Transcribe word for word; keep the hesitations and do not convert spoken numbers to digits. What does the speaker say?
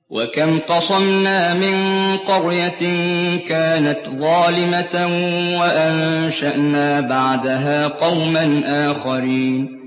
وَكَمْ قَصَمْنَا مِن قَرْيَةٍ كَانَتْ ظَالِمَةً وَأَنشَأْنَا بَعْدَهَا قَوْمًا آخَرِينَ